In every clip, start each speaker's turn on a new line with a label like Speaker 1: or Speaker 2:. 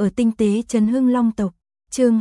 Speaker 1: ở tinh tế Trấn Hưng Long tộc, chương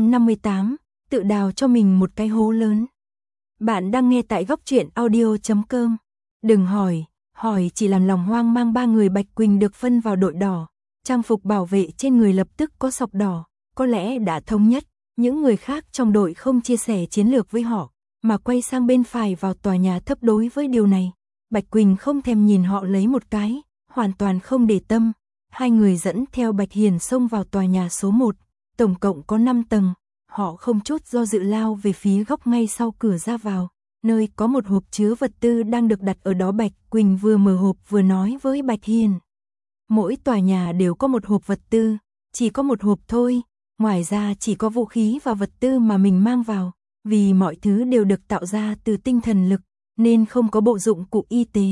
Speaker 1: 258, tự đào cho mình một cái hố lớn. Bạn đang nghe tại góc truyện audio.com. Đừng hỏi chỉ làm lòng hoang mang. Ba người Bạch Quỳnh được phân vào đội đỏ, trang phục bảo vệ trên người lập tức có sọc đỏ, có lẽ đã thống nhất, những người khác trong đội không chia sẻ chiến lược với họ, mà quay sang bên phải vào tòa nhà thấp. Đối với điều này, Bạch Quỳnh không thèm nhìn họ lấy một cái, hoàn toàn không để tâm. Hai người dẫn theo Bạch Hiền xông vào tòa nhà số 1, tổng cộng có 5 tầng, họ không chút do dự lao về phía góc ngay sau cửa ra vào, nơi có một hộp chứa vật tư đang được đặt ở đó. Bạch Quỳnh vừa mở hộp vừa nói với Bạch Hiền. Mỗi tòa nhà đều có một hộp vật tư, chỉ có một hộp thôi, ngoài ra chỉ có vũ khí và vật tư mà mình mang vào, vì mọi thứ đều được tạo ra từ tinh thần lực, nên không có bộ dụng cụ y tế.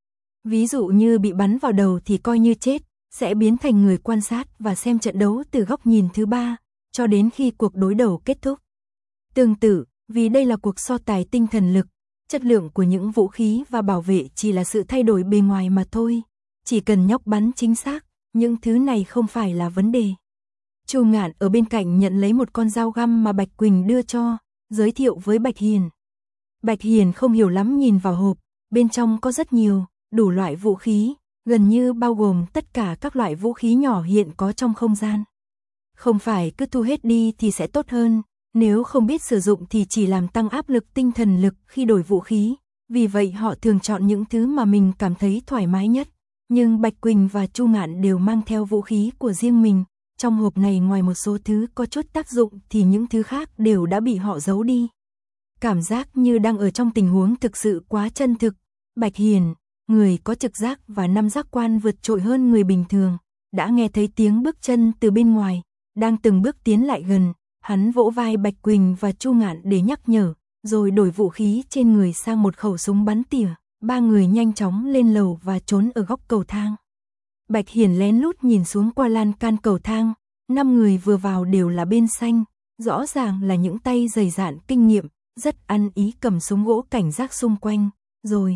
Speaker 1: Ví dụ như bị bắn vào đầu thì coi như chết, sẽ biến thành người quan sát và xem trận đấu từ góc nhìn thứ 3, cho đến khi cuộc đối đầu kết thúc. Tương tự, vì đây là cuộc so tài tinh thần lực, chất lượng của những vũ khí và bảo vệ chỉ là sự thay đổi bề ngoài mà thôi, chỉ cần nhóc bắn chính xác, những thứ này không phải là vấn đề. Chu Ngạn ở bên cạnh nhận lấy một con dao găm mà Bạch Quỳnh đưa cho, giới thiệu với Bạch Hiền. Bạch Hiền không hiểu lắm nhìn vào hộp, bên trong có rất nhiều, đủ loại vũ khí, gần như bao gồm tất cả các loại vũ khí nhỏ hiện có trong không gian. Không phải cứ thu hết đi thì sẽ tốt hơn, nếu không biết sử dụng thì chỉ làm tăng áp lực tinh thần lực khi đổi vũ khí, vì vậy họ thường chọn những thứ mà mình cảm thấy thoải mái nhất. Nhưng Bạch Quỳnh và Chu Ngạn đều mang theo vũ khí của riêng mình, trong hộp này ngoài một số thứ có chút tác dụng thì những thứ khác đều đã bị họ giấu đi. Cảm giác như đang ở trong tình huống thực sự quá chân thực. Bạch Hiền, người có trực giác và 5 giác quan vượt trội hơn người bình thường, đã nghe thấy tiếng bước chân từ bên ngoài, đang từng bước tiến lại gần. Hắn vỗ vai Bạch Quỳnh và Chu Ngạn để nhắc nhở, rồi đổi vũ khí trên người sang một khẩu súng bắn tỉa. Ba người nhanh chóng lên lầu và trốn ở góc cầu thang. Bạch Hiền lén lút nhìn xuống qua lan can cầu thang, 5 người vừa vào đều là bên xanh, rõ ràng là những tay dày dạn kinh nghiệm, rất ăn ý cầm súng gỗ cảnh giác xung quanh, rồi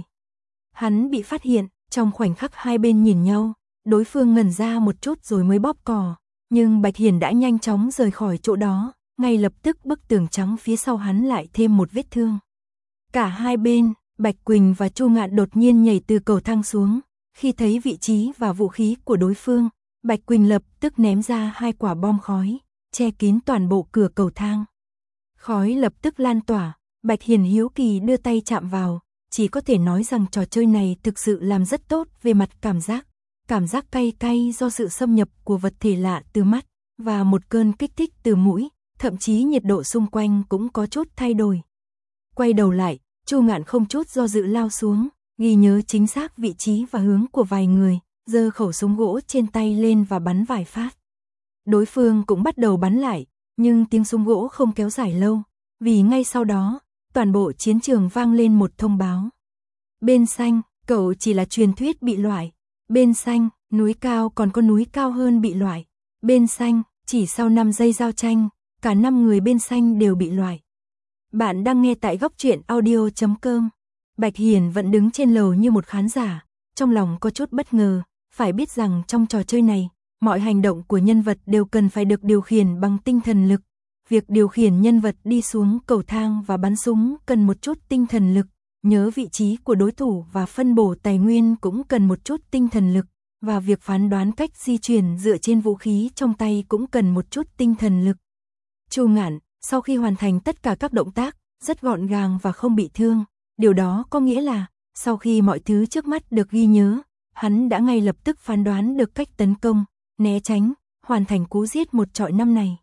Speaker 1: hắn bị phát hiện. Trong khoảnh khắc hai bên nhìn nhau, đối phương ngẩn ra một chút rồi mới bóp cò, nhưng Bạch Hiền đã nhanh chóng rời khỏi chỗ đó, ngay lập tức bức tường trắng phía sau hắn lại thêm một vết thương. Cả hai bên, Bạch Quỳnh và Chu Ngạn đột nhiên nhảy từ cầu thang xuống, khi thấy vị trí và vũ khí của đối phương, Bạch Quỳnh lập tức ném ra 2 quả bom khói, che kín toàn bộ cửa cầu thang. Khói lập tức lan tỏa, Bạch Hiền hiếu kỳ đưa tay chạm vào, chỉ có thể nói rằng trò chơi này thực sự làm rất tốt về mặt cảm giác cay cay do sự xâm nhập của vật thể lạ từ mắt, và một cơn kích thích từ mũi, thậm chí nhiệt độ xung quanh cũng có chút thay đổi. Quay đầu lại, Chu Ngạn không chút do dự lao xuống, ghi nhớ chính xác vị trí và hướng của vài người, giơ khẩu súng gỗ trên tay lên và bắn vài phát. Đối phương cũng bắt đầu bắn lại, nhưng tiếng súng gỗ không kéo dài lâu, vì ngay sau đó, toàn bộ chiến trường vang lên một thông báo. Bên xanh, cậu chỉ là truyền thuyết bị loại. Bên xanh, núi cao còn có núi cao hơn bị loại. Bên xanh, chỉ sau 5 giây giao tranh, cả 5 người bên xanh đều bị loại. Bạn đang nghe tại góc truyện audio.com. Bạch Hiền vẫn đứng trên lầu như một khán giả, trong lòng có chút bất ngờ, phải biết rằng trong trò chơi này, mọi hành động của nhân vật đều cần phải được điều khiển bằng tinh thần lực. Việc điều khiển nhân vật đi xuống cầu thang và bắn súng cần một chút tinh thần lực, nhớ vị trí của đối thủ và phân bổ tài nguyên cũng cần một chút tinh thần lực, và việc phán đoán cách di chuyển dựa trên vũ khí trong tay cũng cần một chút tinh thần lực. Chu Ngạn, sau khi hoàn thành tất cả các động tác, rất gọn gàng và không bị thương, điều đó có nghĩa là, sau khi mọi thứ trước mắt được ghi nhớ, hắn đã ngay lập tức phán đoán được cách tấn công, né tránh, hoàn thành cú giết 1 chọi 5 này.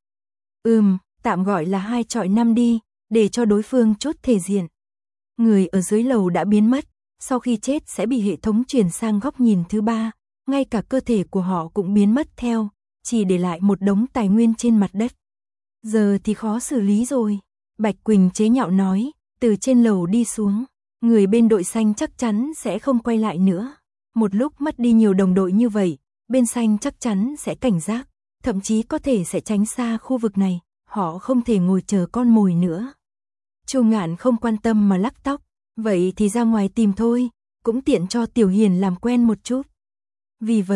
Speaker 1: Tạm gọi là 2 chọi 5 đi, để cho đối phương chút thể diện. Người ở dưới lầu đã biến mất, sau khi chết sẽ bị hệ thống chuyển sang góc nhìn thứ 3, ngay cả cơ thể của họ cũng biến mất theo, chỉ để lại một đống tài nguyên trên mặt đất. Giờ thì khó xử lý rồi, Bạch Quỳnh chế nhạo nói, từ trên lầu đi xuống, người bên đội xanh chắc chắn sẽ không quay lại nữa. Một lúc mất đi nhiều đồng đội như vậy, bên xanh chắc chắn sẽ cảnh giác, thậm chí có thể sẽ tránh xa khu vực này, họ không thể ngồi chờ con mồi nữa. Chu Ngạn không quan tâm mà lắc tóc, vậy thì ra ngoài tìm thôi, cũng tiện cho Tiểu Hiền làm quen một chút. Vì vậy,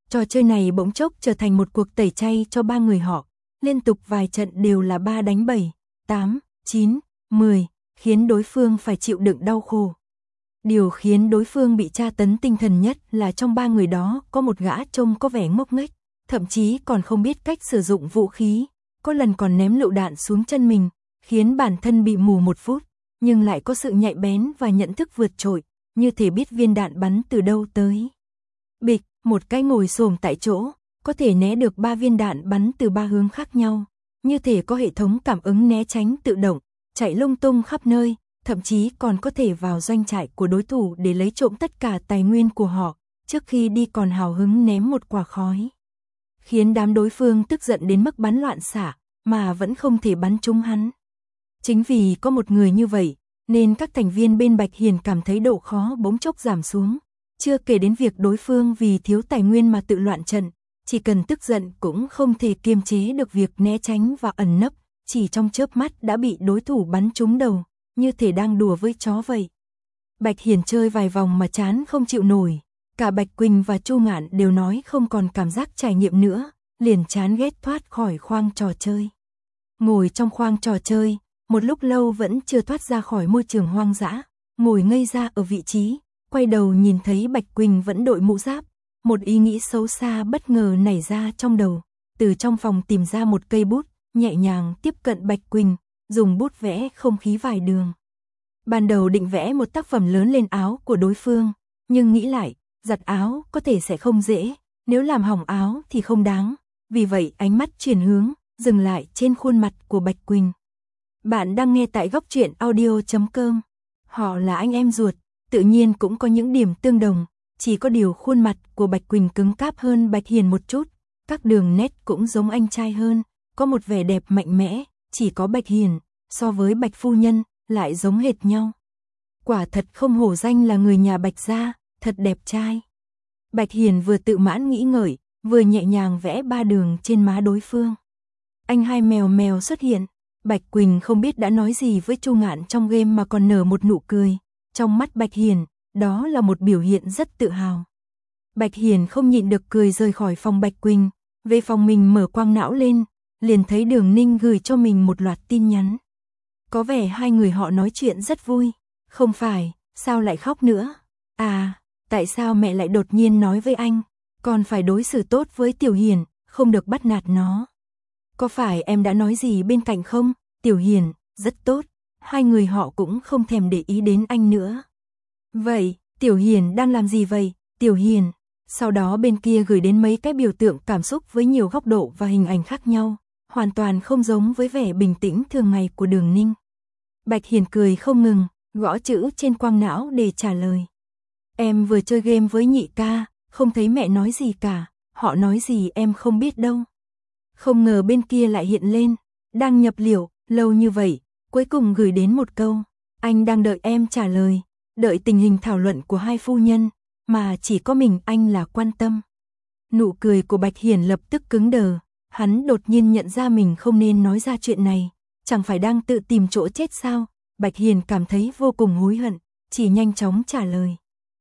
Speaker 1: Trò chơi này bỗng chốc trở thành một cuộc tẩy chay cho ba người họ, liên tục vài trận đều là 3 đánh 7, 8, 9, 10, khiến đối phương phải chịu đựng đau khổ. Điều khiến đối phương bị tra tấn tinh thần nhất là trong ba người đó có một gã trông có vẻ ngốc nghếch, thậm chí còn không biết cách sử dụng vũ khí, có lần còn ném lựu đạn xuống chân mình, khiến bản thân bị mù 1 phút, nhưng lại có sự nhạy bén và nhận thức vượt trội, như thể biết viên đạn bắn từ đâu tới. Bịch, một cái ngồi xổm tại chỗ, có thể né được 3 viên đạn bắn từ 3 hướng khác nhau, như thể có hệ thống cảm ứng né tránh tự động, chạy lung tung khắp nơi, thậm chí còn có thể vào doanh trại của đối thủ để lấy trộm tất cả tài nguyên của họ, trước khi đi còn hào hứng ném một quả khói. Khiến đám đối phương tức giận đến mức bắn loạn xạ, mà vẫn không thể bắn trúng hắn. Chính vì có một người như vậy, nên các thành viên bên Bạch Hiền cảm thấy độ khó bỗng chốc giảm xuống. Chưa kể đến việc đối phương vì thiếu tài nguyên mà tự loạn trận, chỉ cần tức giận cũng không thể kiềm chế được việc né tránh và ẩn nấp, chỉ trong chớp mắt đã bị đối thủ bắn trúng đầu, như thể đang đùa với chó vậy. Bạch Hiền chơi vài vòng mà chán không chịu nổi, cả Bạch Quỳnh và Chu Ngạn đều nói không còn cảm giác trải nghiệm nữa, liền chán ghét thoát khỏi khoang trò chơi. Ngồi trong khoang trò chơi, một lúc lâu vẫn chưa thoát ra khỏi môi trường hoang dã, ngồi ngây ra ở vị trí, quay đầu nhìn thấy Bạch Quỳnh vẫn đội mũ giáp, một ý nghĩ xấu xa bất ngờ nảy ra trong đầu, từ trong phòng tìm ra một cây bút, nhẹ nhàng tiếp cận Bạch Quỳnh, dùng bút vẽ không khí vài đường. Ban đầu định vẽ một tác phẩm lớn lên áo của đối phương, nhưng nghĩ lại, giặt áo có thể sẽ không dễ, nếu làm hỏng áo thì không đáng, vì vậy ánh mắt chuyển hướng, dừng lại trên khuôn mặt của Bạch Quỳnh. Bạn đang nghe tại góc truyện audio.com. Họ là anh em ruột, tự nhiên cũng có những điểm tương đồng, chỉ có điều khuôn mặt của Bạch Quỳnh cứng cáp hơn Bạch Hiền một chút, các đường nét cũng giống anh trai hơn, có một vẻ đẹp mạnh mẽ, chỉ có Bạch Hiền, so với Bạch phu nhân, lại giống hệt nhau. Quả thật không hổ danh là người nhà Bạch gia, thật đẹp trai. Bạch Hiền vừa tự mãn nghĩ ngợi, vừa nhẹ nhàng vẽ 3 đường trên má đối phương. Anh hai mèo mèo xuất hiện, Bạch Quỳnh không biết đã nói gì với Chu Ngạn trong game mà còn nở một nụ cười, trong mắt Bạch Hiền, đó là một biểu hiện rất tự hào. Bạch Hiền không nhịn được cười rời khỏi phòng Bạch Quỳnh, về phòng mình mở quang não lên, liền thấy Đường Ninh gửi cho mình một loạt tin nhắn. Có vẻ hai người họ nói chuyện rất vui, không phải, sao lại khóc nữa? À, tại sao mẹ lại đột nhiên nói với anh, còn phải đối xử tốt với Tiểu Hiền, không được bắt nạt nó. Có phải em đã nói gì bên cạnh không? Tiểu Hiền, rất tốt, hai người họ cũng không thèm để ý đến anh nữa. Vậy, Tiểu Hiền đang làm gì vậy? Tiểu Hiền, sau đó bên kia gửi đến mấy cái biểu tượng cảm xúc với nhiều góc độ và hình ảnh khác nhau, hoàn toàn không giống với vẻ bình tĩnh thường ngày của Đường Ninh. Bạch Hiền cười không ngừng, gõ chữ trên quang não để trả lời. Em vừa chơi game với nhị ca, không thấy mẹ nói gì cả, họ nói gì em không biết đâu. Không ngờ bên kia lại hiện lên, đang nhập liệu, lâu như vậy, cuối cùng gửi đến một câu, anh đang đợi em trả lời, đợi tình hình thảo luận của hai phu nhân, mà chỉ có mình anh là quan tâm. Nụ cười của Bạch Hiền lập tức cứng đờ, hắn đột nhiên nhận ra mình không nên nói ra chuyện này, chẳng phải đang tự tìm chỗ chết sao? Bạch Hiền cảm thấy vô cùng hối hận, chỉ nhanh chóng trả lời.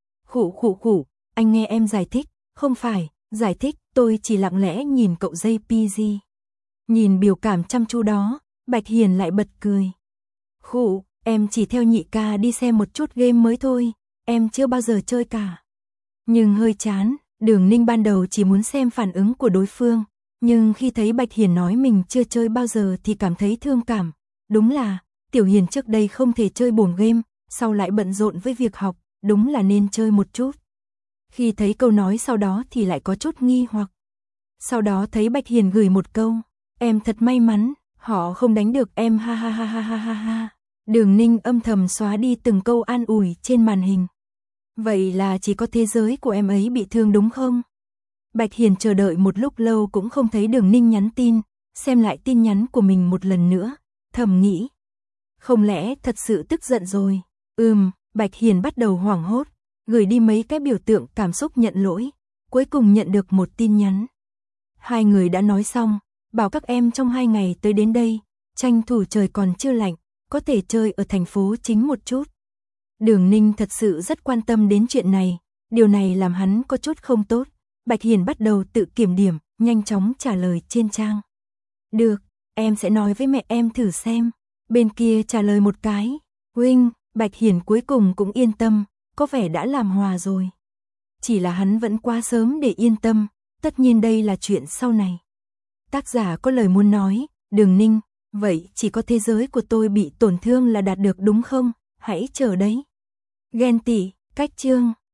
Speaker 1: Khụ, anh nghe em giải thích, không phải, giải thích, tôi chỉ lặng lẽ nhìn cậu JPG. Nhìn biểu cảm chăm chú đó, Bạch Hiền lại bật cười. Khụ, em chỉ theo nhị ca đi xem một chút game mới thôi, em chưa bao giờ chơi cả. Nhưng hơi chán, Đường Ninh ban đầu chỉ muốn xem phản ứng của đối phương, nhưng khi thấy Bạch Hiền nói mình chưa chơi bao giờ thì cảm thấy thương cảm. Đúng là, Tiểu Hiền trước đây không thể chơi bổn game, sau lại bận rộn với việc học, đúng là nên chơi một chút. Khi thấy câu nói sau đó thì lại có chút nghi hoặc. Sau đó thấy Bạch Hiền gửi một câu, em thật may mắn, họ không đánh được em ha ha ha ha ha ha ha. Đường Ninh âm thầm xóa đi từng câu an ủi trên màn hình. Vậy là chỉ có thế giới của em ấy bị thương đúng không? Bạch Hiền chờ đợi một lúc lâu cũng không thấy Đường Ninh nhắn tin, xem lại tin nhắn của mình một lần nữa, thầm nghĩ. Không lẽ thật sự tức giận rồi? Bạch Hiền bắt đầu hoảng hốt, gửi đi mấy cái biểu tượng cảm xúc nhận lỗi, cuối cùng nhận được một tin nhắn. Hai người đã nói xong, bảo các em trong 2 ngày tới đến đây, tranh thủ trời còn chưa lạnh, có thể chơi ở thành phố chính một chút. Đường Ninh thật sự rất quan tâm đến chuyện này, điều này làm hắn có chút không tốt, Bạch Hiền bắt đầu tự kiểm điểm, nhanh chóng trả lời trên trang. Được, em sẽ nói với mẹ em thử xem. Bên kia trả lời một cái. Huynh, Bạch Hiền cuối cùng cũng yên tâm, có vẻ đã làm hòa rồi. Chỉ là hắn vẫn quá sớm để yên tâm, tất nhiên đây là chuyện sau này. Tác giả có lời muốn nói, Đường Ninh, vậy chỉ có thế giới của tôi bị tổn thương là đạt được đúng không? Hãy chờ đấy. Ghen tị, cách chương.